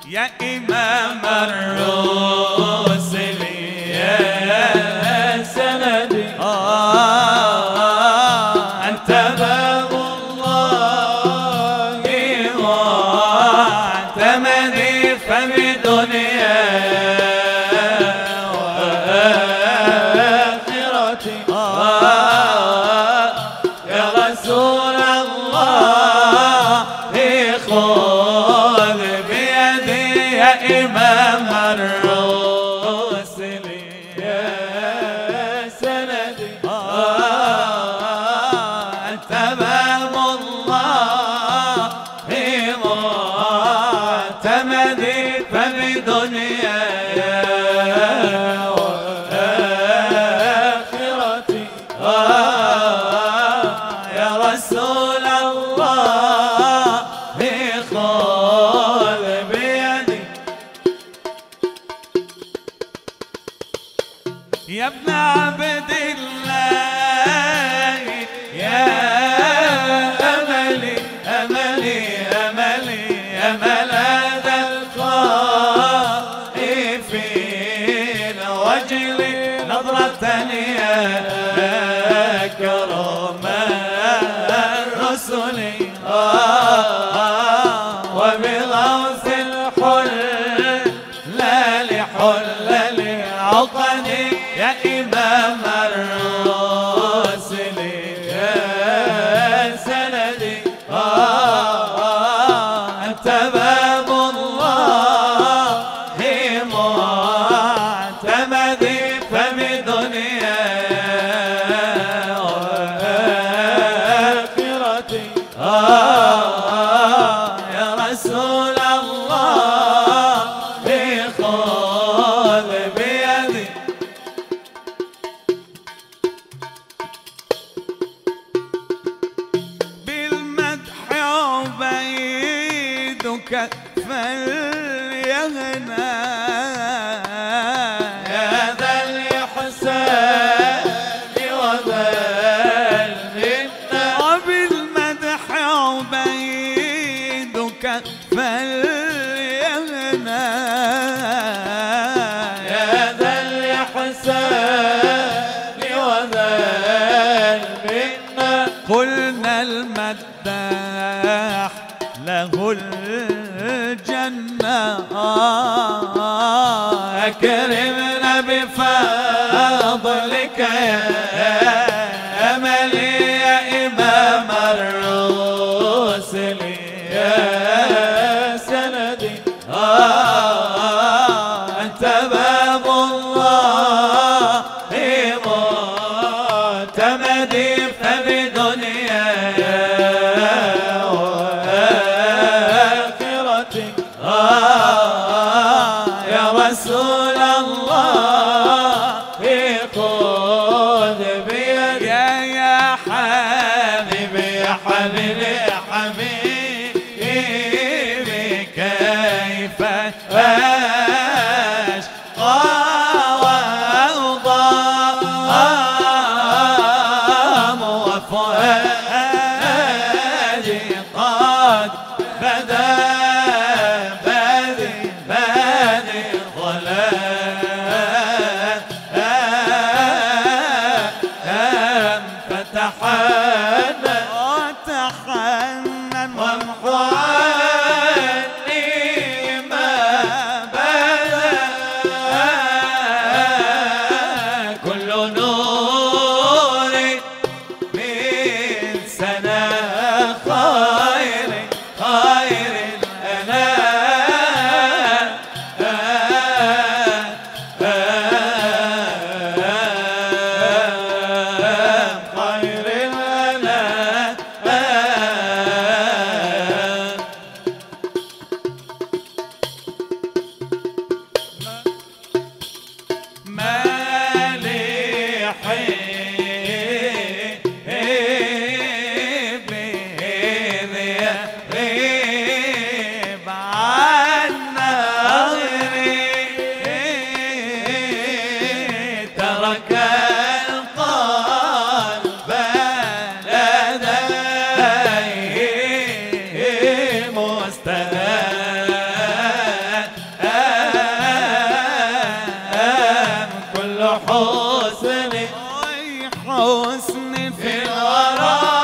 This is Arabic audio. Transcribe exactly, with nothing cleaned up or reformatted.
يا إمام الرسل يا سندي، آه أنت باب الله واعتمدي فبدنيا وآخرتي، آه يا رسول الله خذ بيدي يا إمام الرسل يا سندي، آه أنت باب الله معتمدي فبدنيا وآخرتي، آه يا رسول الله خذ بيدي يا ابن عبد الله، يا أملي أملي أملي يا ملاذ الخائفين وجلي نظرة يا كرم الرسل، وبغوث الحل لا لحل عقني يا إمام الرسل يا سندي، آه أنت باب الله معتمدي فبدنيا وآخرتي، آه يا رسول الله خذ بيدي بالمدح عبيدك فليهنى يا ذا الإحسان وذا المنة، وبالمدح عبيدك فليهنى يا ذا الإحسان وذا المنة، قلنا المداح له الجنة، أكرمنا بفضلك يا أملي يا إمام الرسل يا سندي، آه أنت باب الله معتمدي فبدنيا وآخرتي، آه يا رسول الله خذ بيدي يا يا حبيبي يا حبيبي يا حبيبي كيف أشقى وأضام وفؤادي قد بدا بادي بادي ظلام فتحنن وتحنن وامحو عني ما بدا كل نور من سنة خير خير الأنام، خير الأنام حسن في الغرام